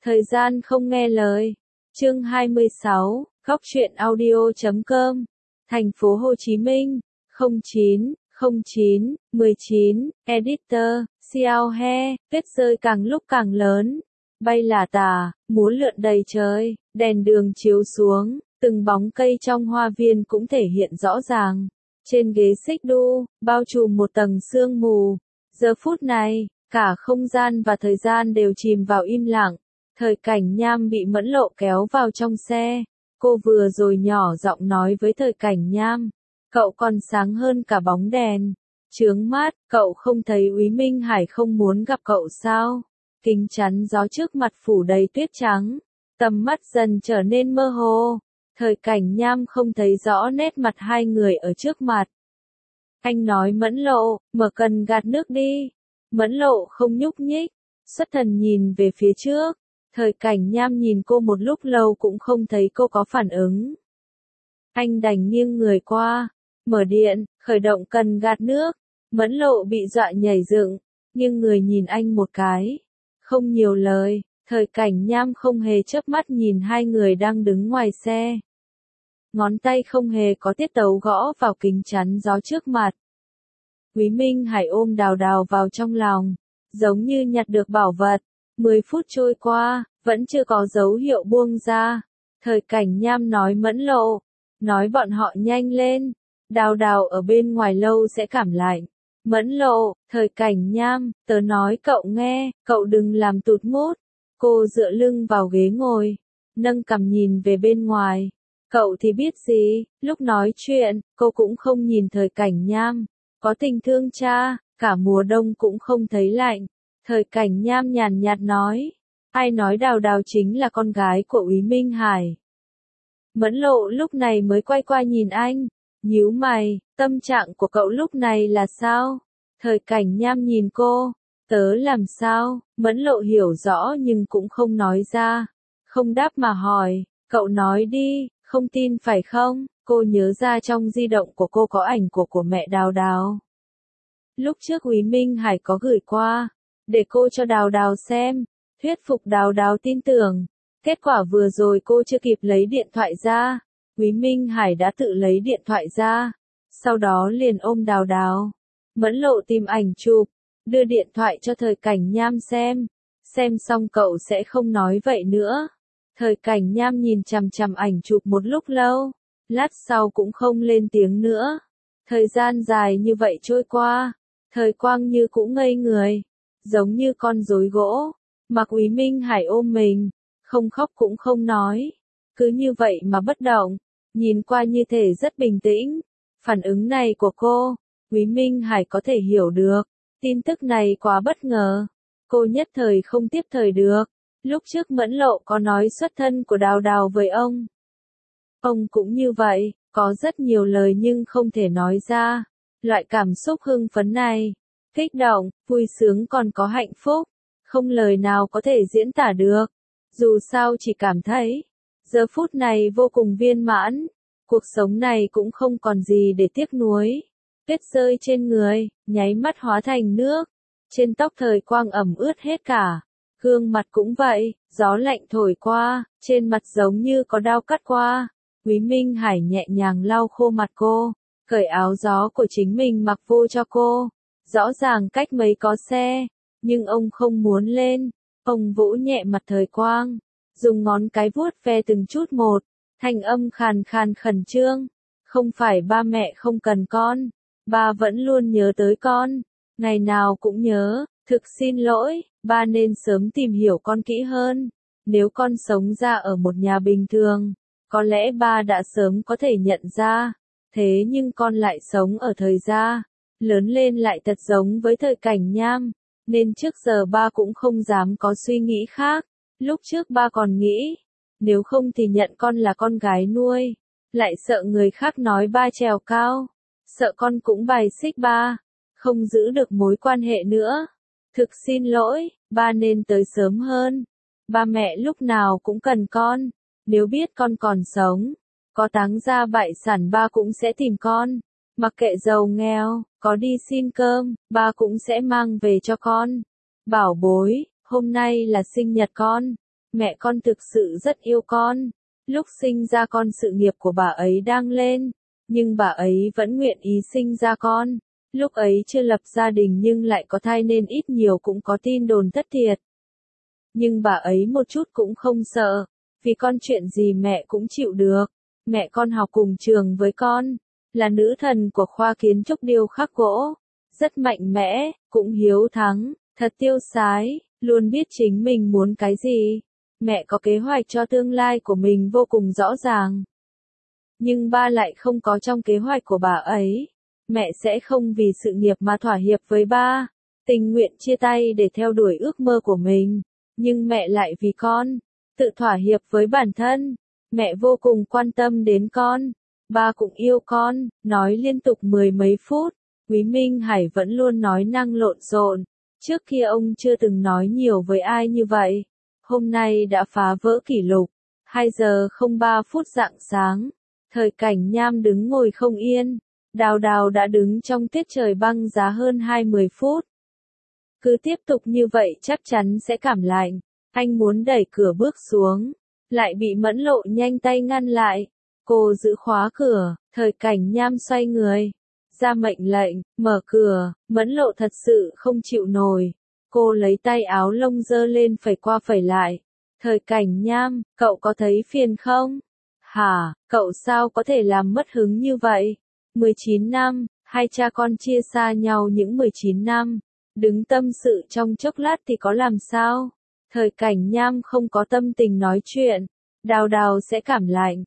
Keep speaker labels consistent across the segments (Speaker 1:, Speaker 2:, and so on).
Speaker 1: Thời gian không nghe lời. Chương 26, Góc truyện audio.com. Thành phố Hồ Chí Minh, 09, editor, Xiao He, tuyết rơi càng lúc càng lớn. Bay lả tả, múa lượn đầy trời, đèn đường chiếu xuống, từng bóng cây trong hoa viên cũng thể hiện rõ ràng. Trên ghế xích đu, bao trùm một tầng sương mù. Giờ phút này, cả không gian và thời gian đều chìm vào im lặng. Thời Cảnh Nham bị Mẫn Lộ kéo vào trong xe. Cô vừa rồi nhỏ giọng nói với Thời Cảnh Nham. Cậu còn sáng hơn cả bóng đèn. Chướng mắt, cậu không thấy Úy Minh Hải không muốn gặp cậu sao? Kính chắn gió trước mặt phủ đầy tuyết trắng. Tầm mắt dần trở nên mơ hồ. Thời Cảnh Nham không thấy rõ nét mặt hai người ở trước mặt. Anh nói Mẫn Lộ, mở cần gạt nước đi. Mẫn Lộ không nhúc nhích, xuất thần nhìn về phía trước. Thời Cảnh Nham nhìn cô một lúc lâu cũng không thấy cô có phản ứng. Anh đành nghiêng người qua, mở điện, khởi động cần gạt nước. Mẫn Lộ bị dọa nhảy dựng, nghiêng người nhìn anh một cái. Không nhiều lời, Thời Cảnh Nham không hề chớp mắt nhìn hai người đang đứng ngoài xe. Ngón tay không hề có tiết tấu gõ vào kính chắn gió trước mặt. Úy Minh Hải ôm Đào Đào vào trong lòng, giống như nhặt được bảo vật. 10 phút trôi qua, vẫn chưa có dấu hiệu buông ra. Thời Cảnh Nham nói Mẫn Lộ, nói bọn họ nhanh lên, Đào Đào ở bên ngoài lâu sẽ cảm lạnh. Mẫn Lộ, Thời Cảnh Nham, tớ nói cậu nghe, cậu đừng làm tụt mood. Cô dựa lưng vào ghế ngồi, nâng cằm nhìn về bên ngoài. Cậu thì biết gì, lúc nói chuyện, cô cũng không nhìn Thời Cảnh Nham. Có tình thương cha, cả mùa đông cũng không thấy lạnh. Thời Cảnh Nham nhàn nhạt nói, ai nói Đào Đào chính là con gái của Úy Minh Hải. Mẫn Lộ lúc này mới quay qua nhìn anh, nhíu mày, tâm trạng của cậu lúc này là sao? Thời Cảnh Nham nhìn cô, tớ làm sao? Mẫn Lộ hiểu rõ nhưng cũng không nói ra, không đáp mà hỏi, cậu nói đi, không tin phải không? Cô nhớ ra trong di động của cô có ảnh của mẹ Đào Đào. Lúc trước Úy Minh Hải có gửi qua, để cô cho Đào Đào xem, thuyết phục Đào Đào tin tưởng. Kết quả vừa rồi cô chưa kịp lấy điện thoại ra, Úy Minh Hải đã tự lấy điện thoại ra, sau đó liền ôm Đào Đào. Mẫn Lộ tìm ảnh chụp, đưa điện thoại cho Thời Cảnh Nham xem xong cậu sẽ không nói vậy nữa. Thời Cảnh Nham nhìn chằm chằm ảnh chụp một lúc lâu, lát sau cũng không lên tiếng nữa. Thời gian dài như vậy trôi qua, Thời Quang Như cũng ngây người, giống như con rối gỗ, mặc Úy Minh Hải ôm mình, không khóc cũng không nói, cứ như vậy mà bất động, nhìn qua như thể rất bình tĩnh. Phản ứng này của cô, Úy Minh Hải có thể hiểu được, tin tức này quá bất ngờ, cô nhất thời không tiếp thời được. Lúc trước Mẫn Lộ có nói xuất thân của Đào Đào với ông. Ông cũng như vậy, có rất nhiều lời nhưng không thể nói ra. Loại cảm xúc hưng phấn này, kích động, vui sướng còn có hạnh phúc, không lời nào có thể diễn tả được. Dù sao chỉ cảm thấy, giờ phút này vô cùng viên mãn, cuộc sống này cũng không còn gì để tiếc nuối. Tuyết rơi trên người, nháy mắt hóa thành nước, trên tóc Thời Quang ẩm ướt hết cả. Gương mặt cũng vậy, gió lạnh thổi qua, trên mặt giống như có đao cắt qua. Úy Minh Hải nhẹ nhàng lau khô mặt cô, cởi áo gió của chính mình mặc vô cho cô. Rõ ràng cách mấy có xe, nhưng ông không muốn lên. Ông vỗ nhẹ mặt Thời Quang, dùng ngón cái vuốt ve từng chút một, thanh âm khàn khàn khẩn trương. Không phải ba mẹ không cần con, ba vẫn luôn nhớ tới con, ngày nào cũng nhớ. Thực xin lỗi, ba nên sớm tìm hiểu con kỹ hơn. Nếu con sống ra ở một nhà bình thường, có lẽ ba đã sớm có thể nhận ra. Thế nhưng con lại sống ở thời gia, lớn lên lại thật giống với Thời Cảnh Nham, nên trước giờ ba cũng không dám có suy nghĩ khác. Lúc trước ba còn nghĩ, nếu không thì nhận con là con gái nuôi, lại sợ người khác nói ba trèo cao, sợ con cũng bài xích ba, không giữ được mối quan hệ nữa. Thực xin lỗi, ba nên tới sớm hơn. Ba mẹ lúc nào cũng cần con, nếu biết con còn sống, có táng ra bại sản ba cũng sẽ tìm con. Mặc kệ giàu nghèo, có đi xin cơm, ba cũng sẽ mang về cho con. Bảo bối, hôm nay là sinh nhật con, Mẹ con thực sự rất yêu con. Lúc sinh ra con sự nghiệp của bà ấy đang lên, nhưng bà ấy vẫn nguyện ý sinh ra con. Lúc ấy chưa lập gia đình nhưng lại có thai nên ít nhiều cũng có tin đồn thất thiệt. Nhưng bà ấy một chút cũng không sợ, vì con chuyện gì mẹ cũng chịu được. Mẹ con học cùng trường với con, là nữ thần của khoa kiến trúc điêu khắc gỗ, rất mạnh mẽ, cũng hiếu thắng, thật tiêu sái, luôn biết chính mình muốn cái gì. Mẹ có kế hoạch cho tương lai của mình vô cùng rõ ràng. Nhưng ba lại không có trong kế hoạch của bà ấy. Mẹ sẽ không vì sự nghiệp mà thỏa hiệp với ba, tình nguyện chia tay để theo đuổi ước mơ của mình. Nhưng mẹ lại vì con, tự thỏa hiệp với bản thân. Mẹ vô cùng quan tâm đến con. Ba cũng yêu con, nói liên tục mười mấy phút. Quý Minh Hải vẫn luôn nói năng lộn xộn. Trước kia ông chưa từng nói nhiều với ai như vậy. Hôm nay đã phá vỡ kỷ lục. 2 giờ 03 phút rạng sáng. Thời Cảnh Nham đứng ngồi không yên. Đào Đào đã đứng trong tiết trời băng giá hơn 20 phút. Cứ tiếp tục như vậy chắc chắn sẽ cảm lạnh. Anh muốn đẩy cửa bước xuống, lại bị Mẫn Lộ nhanh tay ngăn lại. Cô giữ khóa cửa, Thời Cảnh Nham xoay người, ra mệnh lệnh, mở cửa. Mẫn Lộ thật sự không chịu nổi. Cô lấy tay áo lông dơ lên phẩy qua phẩy lại. Thời Cảnh Nham, cậu có thấy phiền không? Hả, cậu sao có thể làm mất hứng như vậy? 19 năm, hai cha con chia xa nhau những 19 năm. Đứng tâm sự trong chốc lát thì có làm sao? Thời Cảnh Nham không có tâm tình nói chuyện. Đào Đào sẽ cảm lạnh.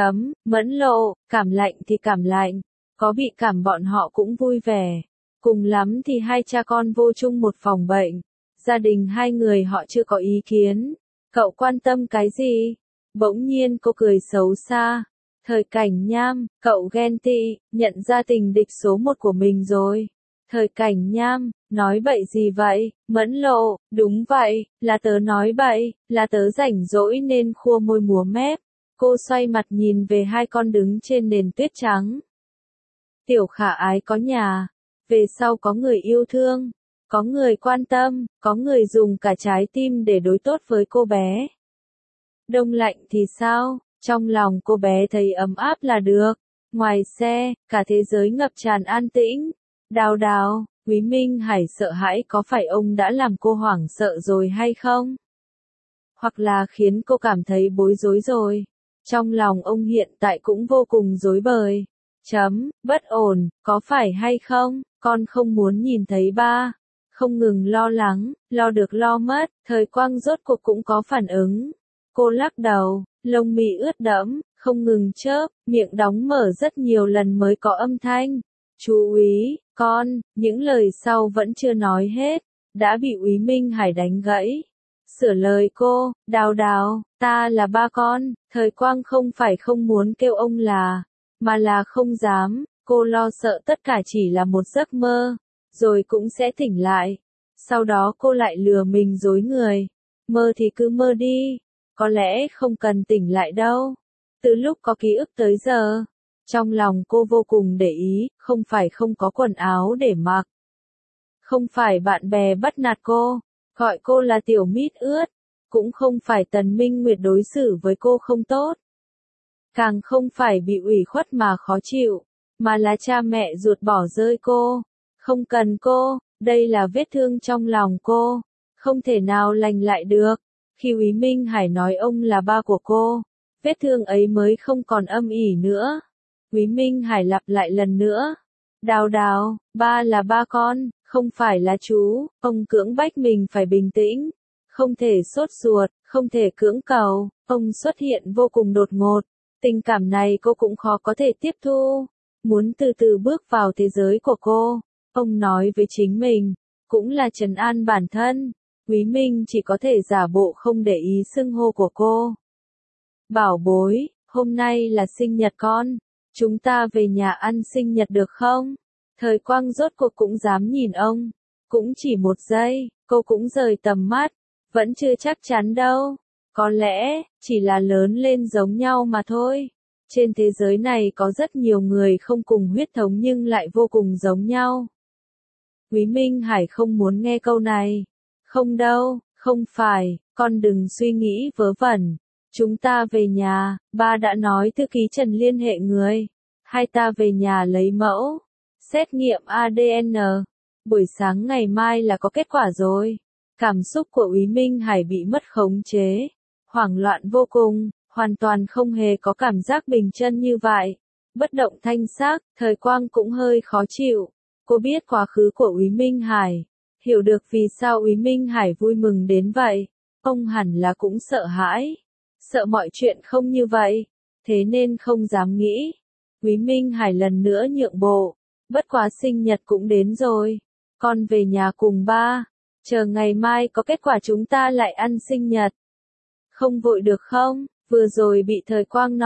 Speaker 1: Mẫn Lộ, cảm lạnh thì cảm lạnh. Có bị cảm bọn họ cũng vui vẻ. Cùng lắm thì hai cha con vô chung một phòng bệnh. Gia đình hai người họ chưa có ý kiến. Cậu quan tâm cái gì? Bỗng nhiên cô cười xấu xa. Thời Cảnh Nham, cậu ghen tị, nhận ra tình địch số 1 của mình rồi. Thời Cảnh Nham, nói bậy gì vậy? Mẫn Lộ, đúng vậy, là tớ nói bậy, là tớ rảnh rỗi nên khua môi múa mép. Cô xoay mặt nhìn về hai con đứng trên nền tuyết trắng. Tiểu Khả Ái có nhà, về sau có người yêu thương, có người quan tâm, có người dùng cả trái tim để đối tốt với cô bé. Đông lạnh thì sao? Trong lòng cô bé thấy ấm áp là được. Ngoài xe, cả thế giới ngập tràn an tĩnh. Đào Đào, Quý Minh Hải sợ hãi có phải ông đã làm cô hoảng sợ rồi hay không? Hoặc là khiến cô cảm thấy bối rối rồi. Trong lòng ông hiện tại cũng vô cùng rối bời. Bất ổn, có phải hay không? Con không muốn nhìn thấy ba. Không ngừng lo lắng, lo được lo mất. Thời Quang rốt cuộc cũng có phản ứng. Cô lắc đầu, lông mi ướt đẫm, không ngừng chớp, miệng đóng mở rất nhiều lần mới có âm thanh. Chú Úy, con, những lời sau vẫn chưa nói hết, đã bị Úy Minh Hải đánh gãy. Sửa lời cô, Đào Đào, ta là ba con. Thời Quang không phải không muốn kêu ông là, mà là không dám. Cô lo sợ tất cả chỉ là một giấc mơ, rồi cũng sẽ tỉnh lại. Sau đó cô lại lừa mình dối người. Mơ thì cứ mơ đi. Có lẽ không cần tỉnh lại đâu. Từ lúc có ký ức tới giờ, trong lòng cô vô cùng để ý, không phải không có quần áo để mặc. Không phải bạn bè bắt nạt cô, gọi cô là tiểu mít ướt. Cũng không phải Tần Minh Nguyệt đối xử với cô không tốt. Càng không phải bị ủy khuất mà khó chịu, mà là cha mẹ ruột bỏ rơi cô. Không cần cô, đây là vết thương trong lòng cô, không thể nào lành lại được. Khi Úy Minh Hải nói ông là ba của cô, vết thương ấy mới không còn âm ỉ nữa. Úy Minh Hải lặp lại lần nữa. Đào Đào, ba là ba con, không phải là chú. Ông cưỡng bách mình phải bình tĩnh. Không thể sốt ruột, không thể cưỡng cầu. Ông xuất hiện vô cùng đột ngột. Tình cảm này cô cũng khó có thể tiếp thu. Muốn từ từ bước vào thế giới của cô. Ông nói với chính mình, cũng là trấn an bản thân. Quý Minh chỉ có thể giả bộ không để ý xưng hô của cô. Bảo bối, hôm nay là sinh nhật con. Chúng ta về nhà ăn sinh nhật được không? Thời Quang rốt cuộc cũng dám nhìn ông. Cũng chỉ một giây, cô cũng rời tầm mắt. Vẫn chưa chắc chắn đâu. Có lẽ, chỉ là lớn lên giống nhau mà thôi. Trên thế giới này có rất nhiều người không cùng huyết thống nhưng lại vô cùng giống nhau. Quý Minh Hải không muốn nghe câu này. Không đâu, không phải, con đừng suy nghĩ vớ vẩn. Chúng ta về nhà, ba đã nói thư ký Trần liên hệ người. Hai ta về nhà lấy mẫu, xét nghiệm ADN. Buổi sáng ngày mai là có kết quả rồi. Cảm xúc của Úy Minh Hải bị mất khống chế, hoảng loạn vô cùng, hoàn toàn không hề có cảm giác bình chân như vậy. Bất động thanh sắc, Thời Quang cũng hơi khó chịu. Cô biết quá khứ của Úy Minh Hải, hiểu được vì sao Úy Minh Hải vui mừng đến vậy. Ông hẳn là cũng sợ hãi, sợ mọi chuyện không như vậy, thế nên không dám nghĩ. Úy Minh Hải lần nữa nhượng bộ, bất quá sinh nhật cũng đến rồi, con về nhà cùng ba, chờ ngày mai có kết quả chúng ta lại ăn sinh nhật. Không vội được không? Vừa rồi bị Thời Quang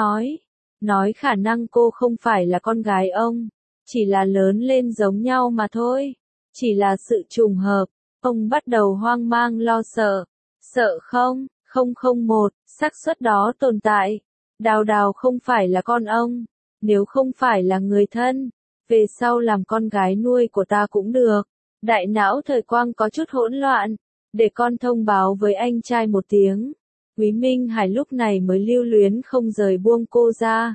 Speaker 1: nói khả năng cô không phải là con gái ông, chỉ là lớn lên giống nhau mà thôi, chỉ là sự trùng hợp. Ông bắt đầu hoang mang lo sợ. Sợ không? 001, xác suất đó tồn tại. Đào Đào không phải là con ông, nếu không phải là người thân, về sau làm con gái nuôi của ta cũng được. Đại não Thời Quang có chút hỗn loạn, để con thông báo với anh trai một tiếng. Úy Minh Hải lúc này mới lưu luyến không rời buông cô ra.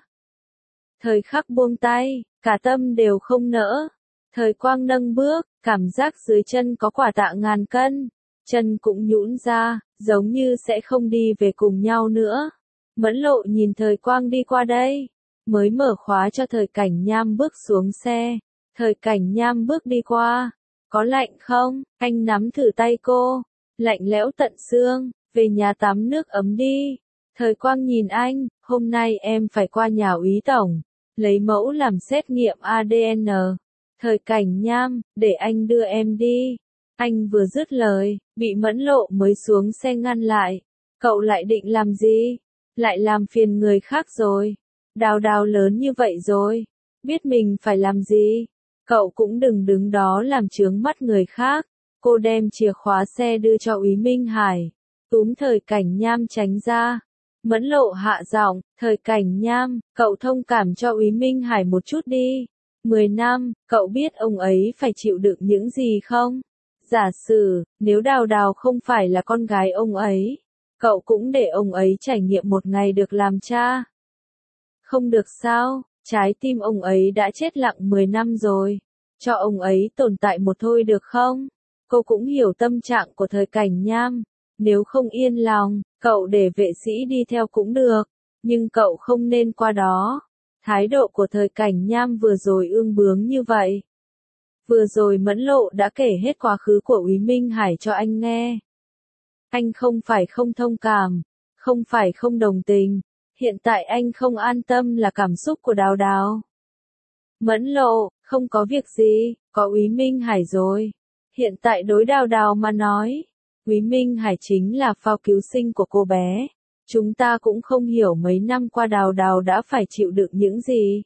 Speaker 1: Thời khắc buông tay, cả tâm đều không nỡ. Thời Quang nâng bước, cảm giác dưới chân có quả tạ ngàn cân. Chân cũng nhũn ra, giống như sẽ không đi về cùng nhau nữa. Mẫn Lộ nhìn Thời Quang đi qua đây, mới mở khóa cho Thời Cảnh Nham bước xuống xe. Thời Cảnh Nham bước đi qua. Có lạnh không? Anh nắm thử tay cô. Lạnh lẽo tận xương, về nhà tắm nước ấm đi. Thời Quang nhìn anh, hôm nay em phải qua nhà Úy Tổng, lấy mẫu làm xét nghiệm ADN. Thời Cảnh Nham, để anh đưa em đi. Anh vừa dứt lời, bị Mẫn Lộ mới xuống xe ngăn lại. Cậu lại định làm gì? Lại làm phiền người khác rồi. Đào Đào lớn như vậy rồi, biết mình phải làm gì. Cậu cũng đừng đứng đó làm chướng mắt người khác. Cô đem chìa khóa xe đưa cho Úy Minh Hải, túm Thời Cảnh Nham tránh ra. Mẫn Lộ hạ giọng, Thời Cảnh Nham, cậu thông cảm cho Úy Minh Hải một chút đi. 10 năm, cậu biết ông ấy phải chịu đựng những gì không? Giả sử, nếu Đào Đào không phải là con gái ông ấy, cậu cũng để ông ấy trải nghiệm một ngày được làm cha. Không được sao, trái tim ông ấy đã chết lặng 10 năm rồi. Cho ông ấy tồn tại một thôi được không? Cô cũng hiểu tâm trạng của Thời Cảnh Nham. Nếu không yên lòng, cậu để vệ sĩ đi theo cũng được. Nhưng cậu không nên qua đó. Thái độ của Thời Cảnh Nham vừa rồi ương bướng như vậy. Vừa rồi Mẫn Lộ đã kể hết quá khứ của Úy Minh Hải cho anh nghe. Anh không phải không thông cảm, không phải không đồng tình. Hiện tại anh không an tâm là cảm xúc của Đào Đào. Mẫn Lộ, không có việc gì, có Úy Minh Hải rồi. Hiện tại đối Đào Đào mà nói, Úy Minh Hải chính là phao cứu sinh của cô bé. Chúng ta cũng không hiểu mấy năm qua Đào Đào đã phải chịu đựng những gì.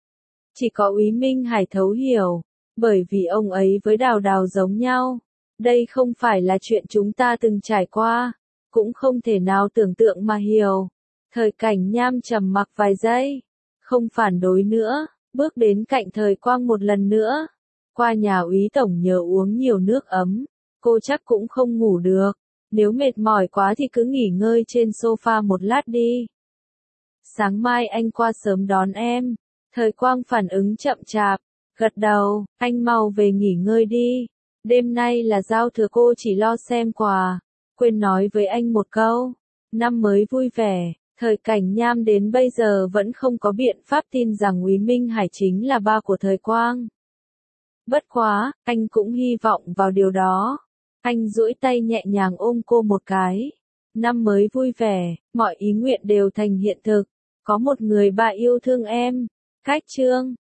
Speaker 1: Chỉ có Úy Minh Hải thấu hiểu, bởi vì ông ấy với Đào Đào giống nhau. Đây không phải là chuyện chúng ta từng trải qua, cũng không thể nào tưởng tượng mà hiểu. Thời Cảnh Nham trầm mặc vài giây, không phản đối nữa, bước đến cạnh Thời Quang một lần nữa. Qua nhà Úy Tổng nhờ uống nhiều nước ấm, cô chắc cũng không ngủ được. Nếu mệt mỏi quá thì cứ nghỉ ngơi trên sofa một lát đi. Sáng mai anh qua sớm đón em. Thời Quang phản ứng chậm chạp, gật đầu, anh mau về nghỉ ngơi đi. Đêm nay là giao thừa cô chỉ lo xem quà. Quên nói với anh một câu. Năm mới vui vẻ. Thời Cảnh Nham đến bây giờ vẫn không có biện pháp tin rằng Úy Minh Hải chính là ba của Thời Quang. Bất quá, anh cũng hy vọng vào điều đó. Anh duỗi tay nhẹ nhàng ôm cô một cái. Năm mới vui vẻ, mọi ý nguyện đều thành hiện thực. Có một người bạn yêu thương em. Cách chương